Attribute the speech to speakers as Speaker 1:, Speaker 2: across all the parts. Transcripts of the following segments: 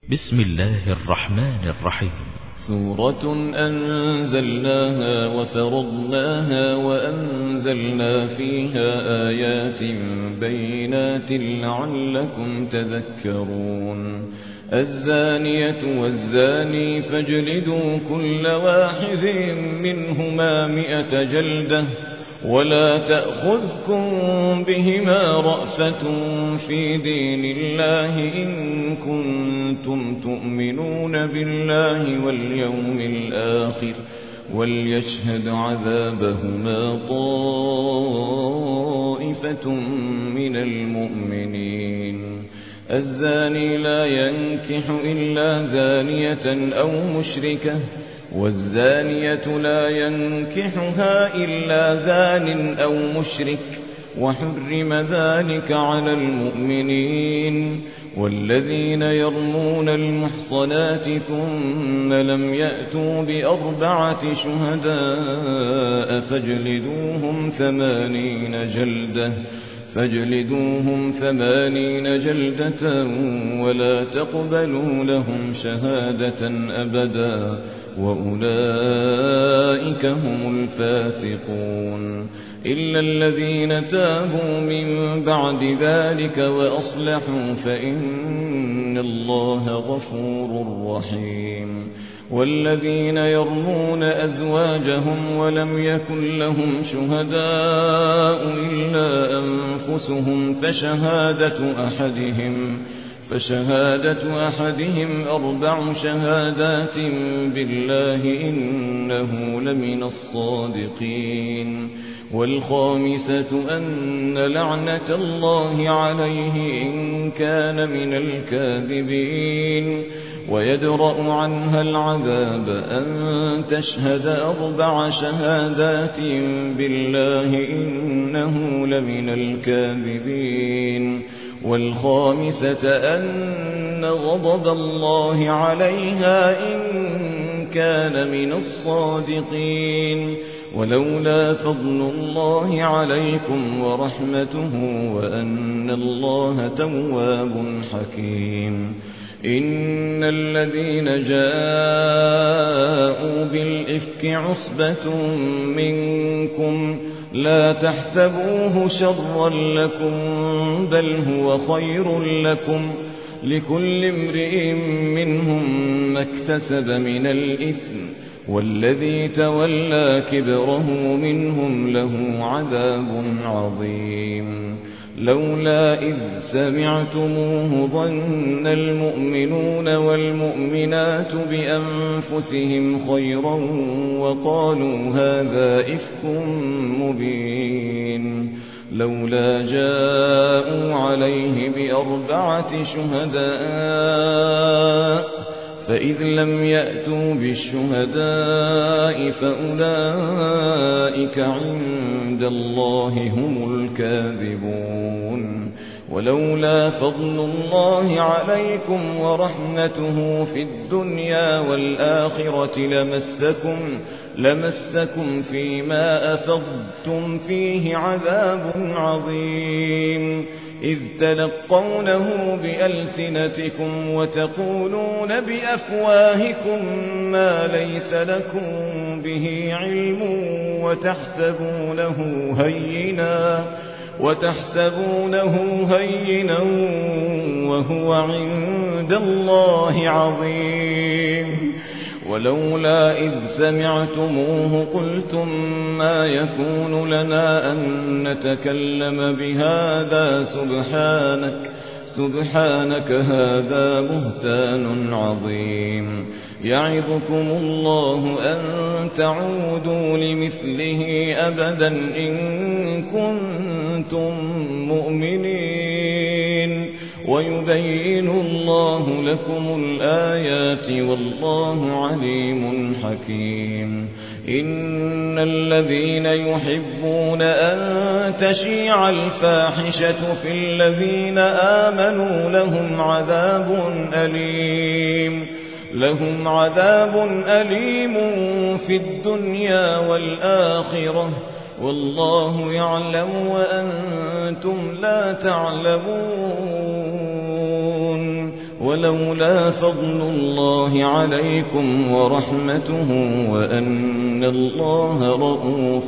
Speaker 1: بسم الله الرحمن الرحيم.
Speaker 2: سورة أنزلناها وفرضناها وأنزلنا فيها آيات بينات لعلكم تذكرون. الزانية والزاني فاجلدوا كل واحد منهما 100 جلدة ولا تأخذكم بهما رأفة في دين الله إن كنتم تؤمنون بالله واليوم الآخر وليشهد عذابهما طائفة من المؤمنين. الزاني لا ينكح إلا زانية أو مشركة والزانية لا ينكحها إلا زان أو مشرك وحرم ذلك على المؤمنين. والذين يرمون المحصنات ثم لم يأتوا ب4 شهداء فاجلدوهم 80 جلدة ولا تقبلوا لهم شهادة أبدا وأولئك هم الفاسقون. إلا الذين تابوا من بعد ذلك وأصلحوا فإن الله غفور رحيم. والذين يرمون أزواجهم ولم يكن لهم شهداء إلا أنفسهم فشهادة أحدهم 4 شهادات بالله إنه لمن الصادقين. والخامسة أن لعنة الله عليه إن كان من الكاذبين. ويدرأ عنها العذاب أن تشهد 4 شهادات بالله إنه لمن الكاذبين. والخامسة أن غضب الله عليها إن كان من الصادقين. ولولا فضل الله عليكم ورحمته وأن الله تواب حكيم. إن الذين جاءوا بالإفك عصبة منكم لا تحسبوه شرا لكم بل هو خير لكم لكل امرئ منهم ما اكتسب من الإثم والذي تولى كبره منهم له عذاب عظيم. لولا إذ سمعتموه ظن المؤمنون والمؤمنات بأنفسهم خيرا وقالوا هذا إفك مبين. لولا جاءوا عليه ب4 شهداء فإذ لم يأتوا بالشهداء فأولئك عند الله هم الكاذبون. ولولا فضل الله عليكم ورحمته في الدنيا والآخرة لمسكم فيما أفضتم فيه عذاب عظيم. إذ تلقونه بألسنتكم وتقولون بأفواهكم ما ليس لكم به علم وتحسبونه هينا وهو عند الله عظيم. ولولا إذ سمعتموه قلتم ما يكون لنا أن نتكلم بهذا سبحانك هذا بهتان عظيم. يعظكم الله أن تعودوا لمثله أبدا إن كنتم مؤمنين ويبين الله لكم الآيات والله عليم حكيم. إن الذين يحبون أن تشيع الفاحشة في الذين آمنوا لهم عذاب أليم في الدنيا والآخرة والله يعلم وأنتم لا تعلمون. ولولا فضل الله عليكم ورحمته وأن الله رءوف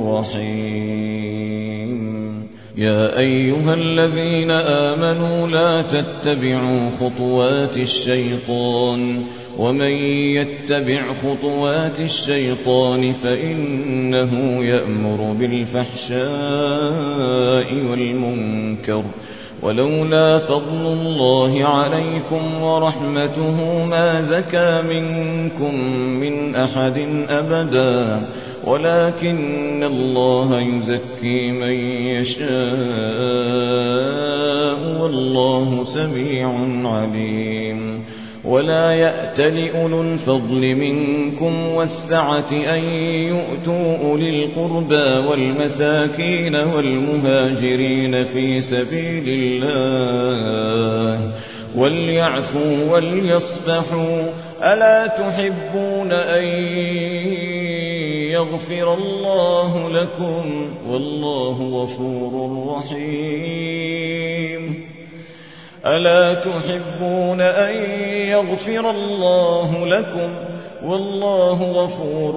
Speaker 2: رحيم. يا أيها الذين آمنوا لا تتبعوا خطوات الشيطان ومن يتبع خطوات الشيطان فإنه يأمر بالفحشاء والمنكر ولولا فضل الله عليكم ورحمته ما زكى منكم من أحد أبدا ولكن الله يزكي من يشاء والله سميع عليم. ولا يأتل أولو الفضل منكم والسعة أن يؤتوا أولي القربى والمساكين والمهاجرين في سبيل الله وليعفوا وليصفحوا ألا تحبون أن يغفر الله لكم والله غفور رحيم. ألا تحبون أن يغفر الله لكم والله غفور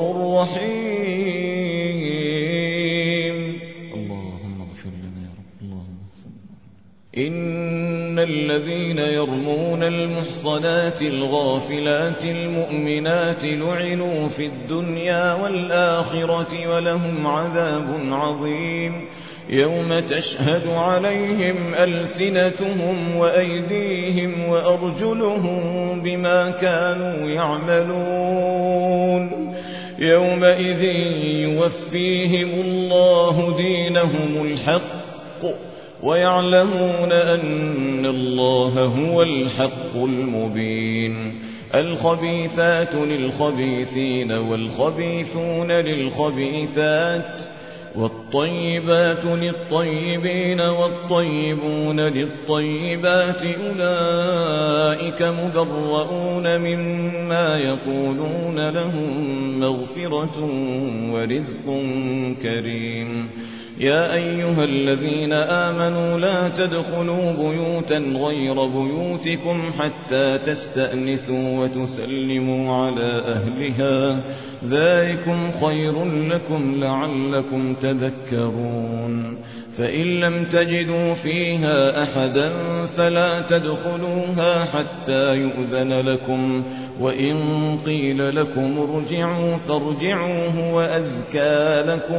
Speaker 2: رحيم. اللهم اغفر لنا يا رب. اللهم اغفر لنا. إن الذين يرمون المحصنات الغافلات المؤمنات لعنوا في الدنيا والآخرة ولهم عذاب عظيم يوم تشهد عليهم ألسنتهم وأيديهم وأرجلهم بما كانوا يعملون يومئذ يوفيهم الله دينهم الحق ويعلمون أن الله هو الحق المبين. الخبيثات للخبيثين والخبيثون للخبيثات والطيبات للطيبين والطيبون للطيبات أولئك مبرؤون مما يقولون لهم مغفرة ورزق كريم. يا أيها الذين آمنوا لا تدخلوا بيوتا غير بيوتكم حتى تستأنسوا وتسلموا على أهلها ذلكم خير لكم لعلكم تذكرون. فإن لم تجدوا فيها أحدا فلا تدخلوها حتى يؤذن لكم وإن قيل لكم ارجعوا فارجعوا هو أزكى لكم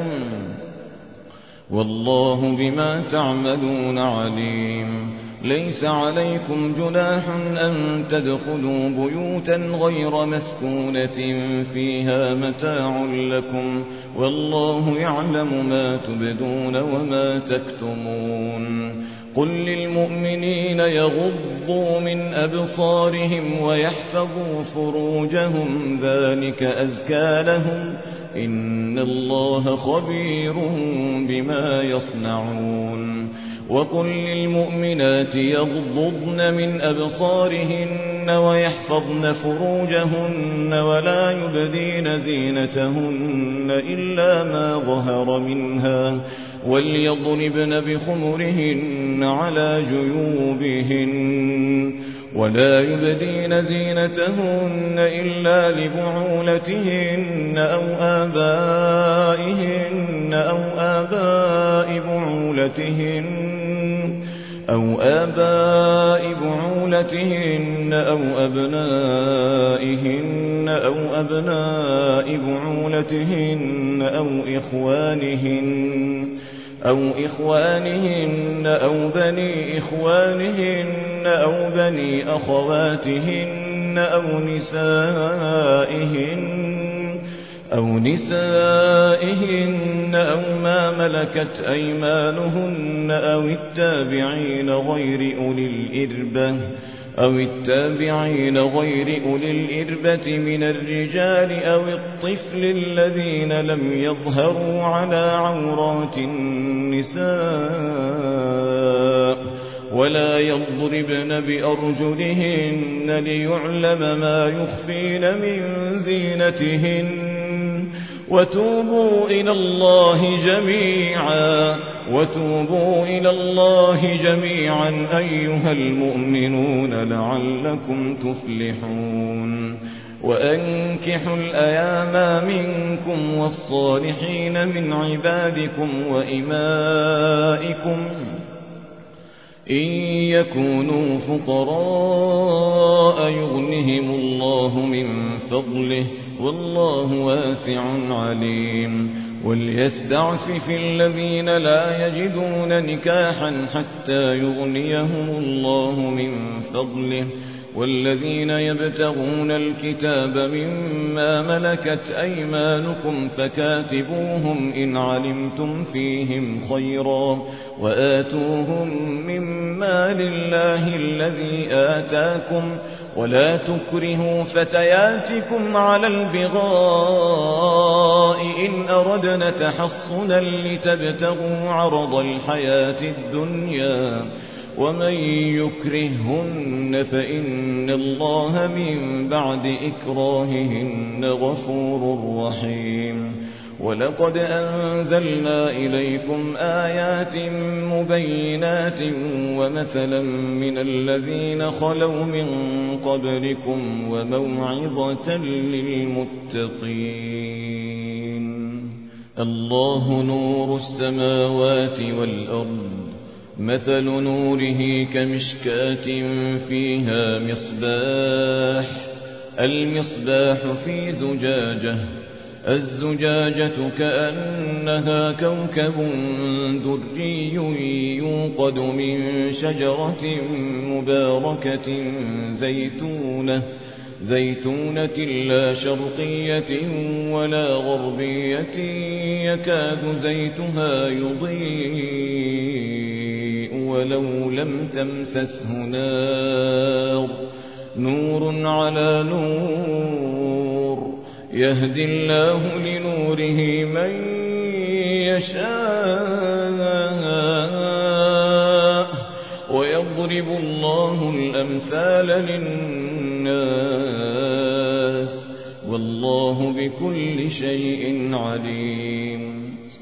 Speaker 2: والله بما تعملون عليم. ليس عليكم جناح أن تدخلوا بيوتا غير مسكونة فيها متاع لكم والله يعلم ما تبدون وما تكتمون. قل للمؤمنين يغضوا من أبصارهم ويحفظوا فروجهم ذلك أزكى لهم إن الله خبير بما يصنعون. وقل للمؤمنات يغضضن من أبصارهن ويحفظن فروجهن ولا يبدين زينتهن إلا ما ظهر منها وليضربن بخمرهن على جيوبهن ولا يبدين زينتهن إلا لبعولتهن أو آبائهن أو آباء بعولتهن أو أبنائهن أو أبناء بعولتهن أو إخوانهن أو بني إخوانهن أو بني أخواتهن أو نسائهن أو ما ملكت أيمانهن أو التابعين غير أولي الإربة من الرجال أو الطفل الذين لم يظهروا على عورات النساء ولا يضربن بأرجلهن ليعلم ما يخفين من زينتهن وتوبوا إلى الله جميعا وتوبوا إلى الله جميعا أيها المؤمنون لعلكم تفلحون وأنكحوا الأيام منكم والصالحين من عبادكم وإمائكم إن يكونوا فقراء يغنهم الله من فضله والله واسع عليم وليستعفف الذين لا يجدون نكاحا حتى يغنيهم الله من فضله والذين يبتغون الكتاب مما ملكت أيمانكم فكاتبوهم إن علمتم فيهم خيرا وآتوهم مما لله الذي آتاكم ولا تكرهوا فتياتكم على البغاء إن أردنا تحصنا لتبتغوا عرض الحياة الدنيا ومن يكرههن فإن الله من بعد إكراههن غفور رحيم ولقد أنزلنا إليكم آيات مبينات ومثلا من الذين خلوا من قبلكم وموعظة للمتقين الله نور السماوات والأرض مثل نوره كمشكاة فيها المصباح في زجاجة الزجاجة كأنها كوكب دري يوقد من شجرة مباركة زيتونة لا شرقية ولا غربية يكاد زيتها يضيء ولو لم تمسسه نور على نور يهدي الله لنوره من يشاء ويضرب الله الأمثال للناس والله بكل شيء عليم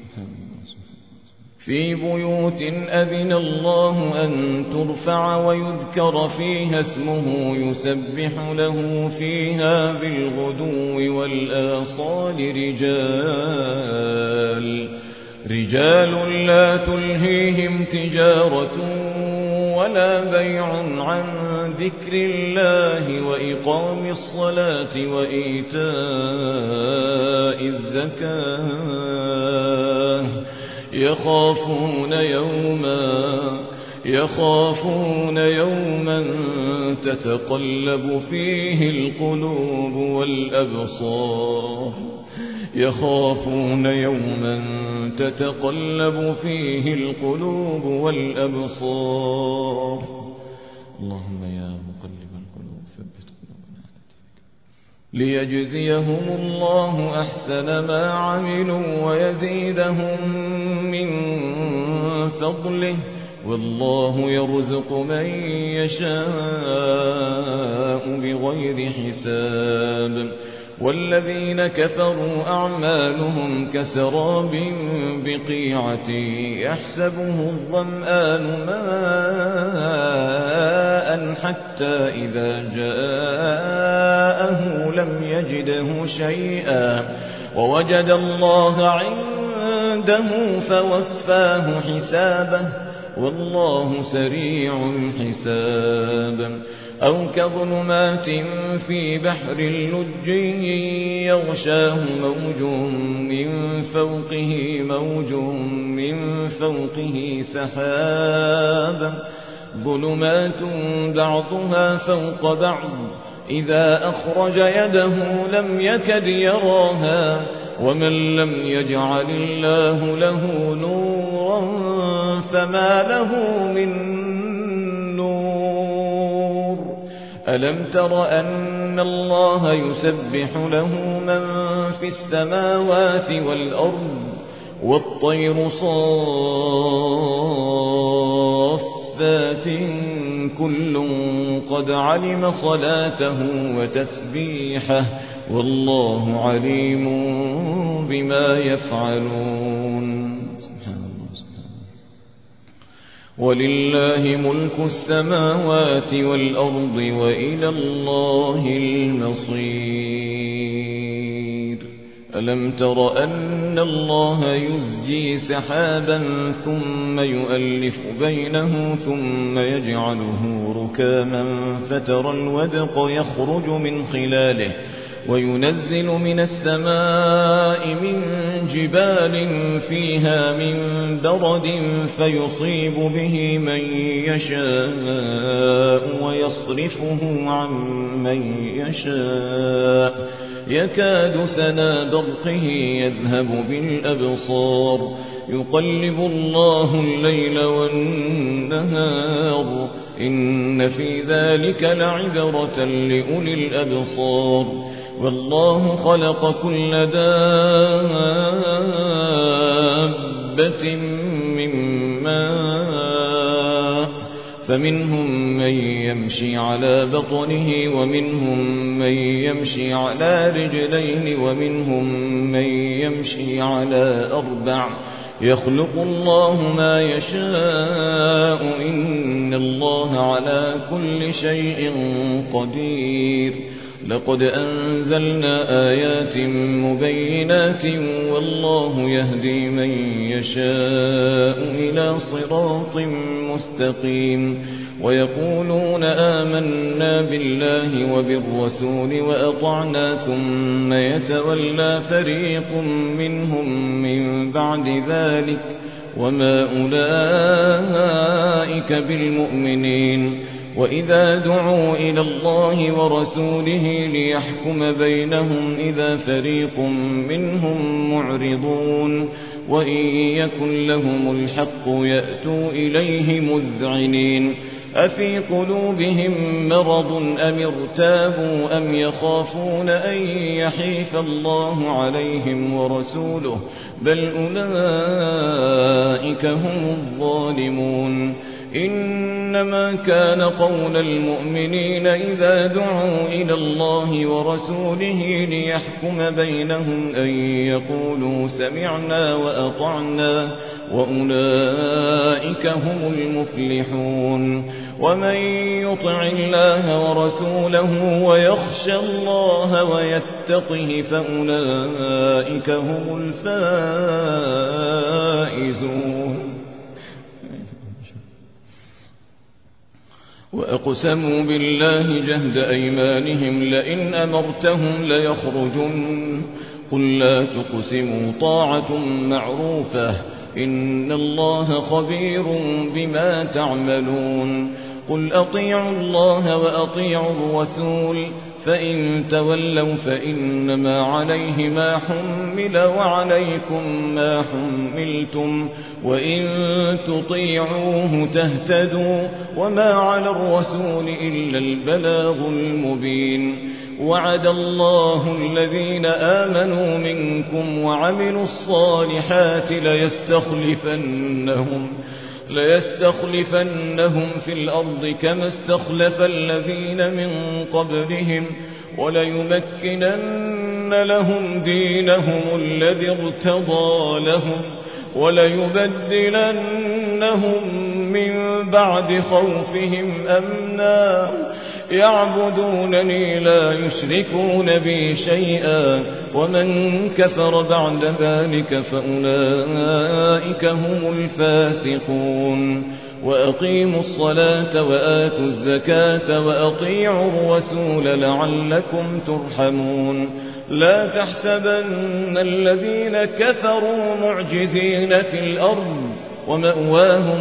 Speaker 2: في بيوت أذن الله أن ترفع ويذكر فيها اسمه يسبح له فيها بالغدو والآصال رجال لا تلهيهم تجارة ولا بيع عن ذكر الله وإقام الصلاة وإيتاء الزكاة يخافون يوما تتقلب فيه القلوب والأبصار اللهم يا مقلب القلوب ثبت قلوبنا على دينك ليجزيهم الله أحسن ما عملوا ويزيدهم من فضله والله يرزق من يشاء بغير حساب والذين كفروا أعمالهم كسراب بقيعة يحسبه الظمآن ماء حتى إذا جاءه لم يجده شيئا ووجد الله عنده فوفاه حسابه والله سريع الحساب أو كظلمات في بحر اللج يغشاه موج من فوقه سحاب ظلمات بعضها فوق بعض إذا أخرج يده لم يكد يراها ومن لم يجعل الله له نورا فما له من ألم تر أن الله يسبح له من في السماوات والأرض والطير صافات كل قد علم صلاته وتسبيحه والله عليم بما يفعلون سبحان الله ولله ملك السماوات والأرض وإلى الله المصير. ألم تر أن الله يزجي سحابا ثم يؤلف بينه ثم يجعله ركاما فترى الودق يخرج من خلاله وينزل من السماء من جبال فيها من برد فيصيب به من يشاء ويصرفه عن من يشاء يكاد سنا برقه يذهب بالأبصار يقلب الله الليل والنهار إن في ذلك لعبرة لأولي الأبصار. والله خلق كل دابة من ماء فمنهم من يمشي على بطنه ومنهم من يمشي على رجلين ومنهم من يمشي على أربع يخلق الله ما يشاء إن الله على كل شيء قدير. لقد أنزلنا آيات مبينات والله يهدي من يشاء إلى صراط مستقيم. ويقولون آمنا بالله وبالرسول وأطعنا ثم يتولى فريق منهم من بعد ذلك وما أولئك بالمؤمنين. وإذا دعوا إلى الله ورسوله ليحكم بينهم إذا فريق منهم معرضون وإن يكن لهم الحق يأتوا إليه مذعنين. أفي قلوبهم مرض أم ارتابوا أم يخافون أن يحيف الله عليهم ورسوله بل أولئك هم الظالمون. إنما كان قول المؤمنين إذا دعوا إلى الله ورسوله ليحكم بينهم أن يقولوا سمعنا وأطعنا وأولئك هم المفلحون. ومن يطع الله ورسوله ويخشى الله ويتقه فأولئك هم الفائزون. وأقسموا بالله جهد أيمانهم لئن أمرتهم ليخرجن قل لا تقسموا طاعة معروفة إن الله خبير بما تعملون. قل أطيعوا الله وأطيعوا الرسول فإن تولوا فإنما عليه ما حمل وعليكم ما حملتم وإن تطيعوه تهتدوا وما على الرسول إلا البلاغ المبين. وعد الله الذين آمنوا منكم وعملوا الصالحات ليستخلفنهم في الأرض كما استخلف الذين من قبلهم وليمكنن لهم دينهم الذي ارتضى لهم وليبدلنهم من بعد خوفهم أمنا يعبدونني لا يشركون بي شيئا ومن كفر بعد ذلك فأولئك هم الفاسقون. وأقيموا الصلاة وآتوا الزكاة وأطيعوا الرسول لعلكم ترحمون. لا تحسبن الذين كفروا معجزين في الأرض ومأواهم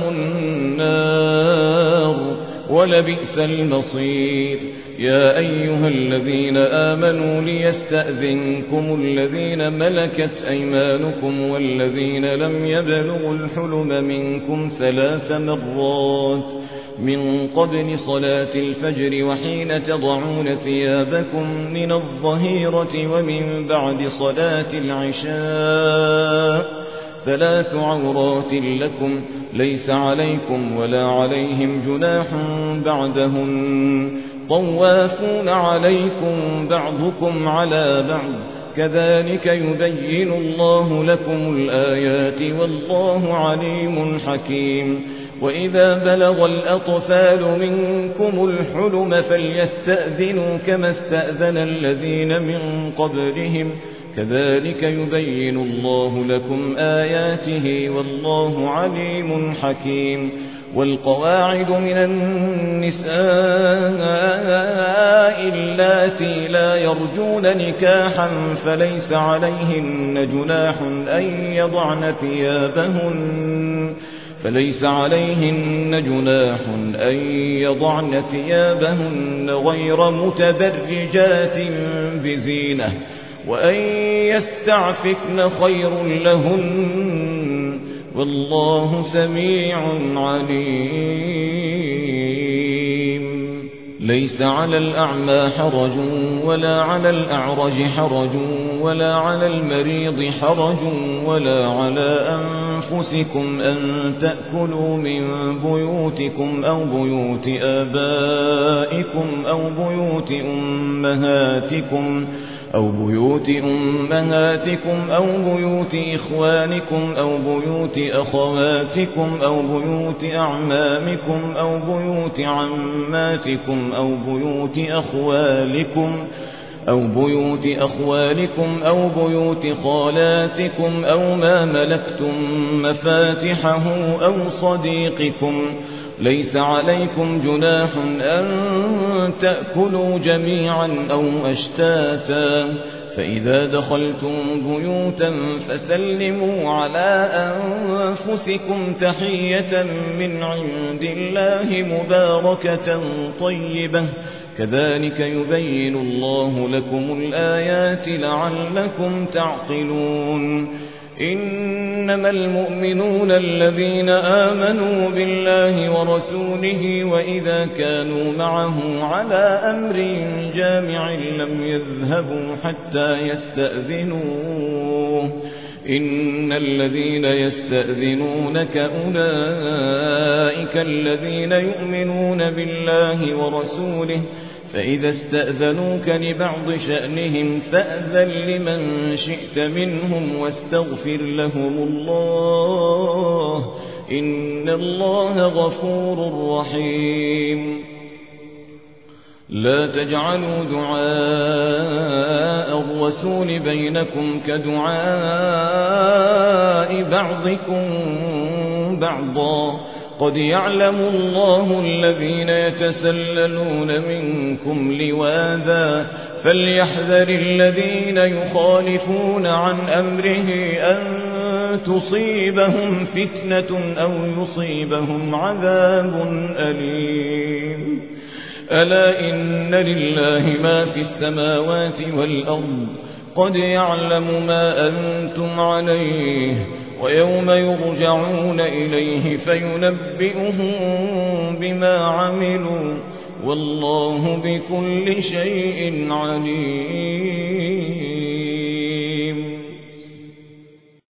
Speaker 2: النار ولبئس المصير. يا أيها الذين آمنوا ليستأذنكم الذين ملكت أيمانكم والذين لم يبلغوا الحلم منكم 3 مرات من قبل صلاة الفجر وحين تضعون ثيابكم من الظهيرة ومن بعد صلاة العشاء 3 عورات لكم ليس عليكم ولا عليهم جناح بعدهن طوافون عليكم بعضكم على بعض كذلك يبين الله لكم الآيات والله عليم حكيم. وإذا بلغ الأطفال منكم الحلم فليستأذنوا كما استأذن الذين من قبلهم كذلك يبين الله لكم آياته والله عليم حكيم. والقواعد من النساء اللاتي لا يرجون نكاحا فليس عليهن جناح أن يضعن ثيابهن غير متبرجات بزينة وأن يستعففن خير لهن والله سميع عليم. ليس على الأعمى حرج ولا على الأعرج حرج ولا على المريض حرج ولا على أنفسكم أن تأكلوا من بيوتكم أو بيوت آبائكم أو بيوت أمهاتكم أو بيوت إخوانكم أو بيوت أخواتكم أو بيوت أعمامكم أو بيوت عماتكم أو بيوت أخوالكم أو بيوت خالاتكم أو ما ملكتم مفاتحه أو صديقكم. ليس عليكم جناح أن تأكلوا جميعا أو أشتاتا فإذا دخلتم بيوتا فسلموا على أنفسكم تحية من عند الله مباركة طيبة كذلك يبين الله لكم الآيات لعلكم تعقلون. إنما المؤمنون الذين آمنوا بالله ورسوله وإذا كانوا معه على أمر جامع لم يذهبوا حتى يستأذنوه. إن الذين يستأذنونك أولئك الذين يؤمنون بالله ورسوله فإذا استأذنوك لبعض شأنهم فأذن لمن شئت منهم واستغفر لهم الله إن الله غفور رحيم. لا تجعلوا دعاء الرسول بينكم كدعاء بعضكم بعضا قد يعلم الله الذين يتسللون منكم لواذا فليحذر الذين يخالفون عن أمره أن تصيبهم فتنة أو يصيبهم عذاب أليم. ألا إن لله ما في السماوات والأرض قد يعلم ما أنتم عليه ويوم يرجعون إليه فينبئهم بما عملوا والله بكل شيء عليم.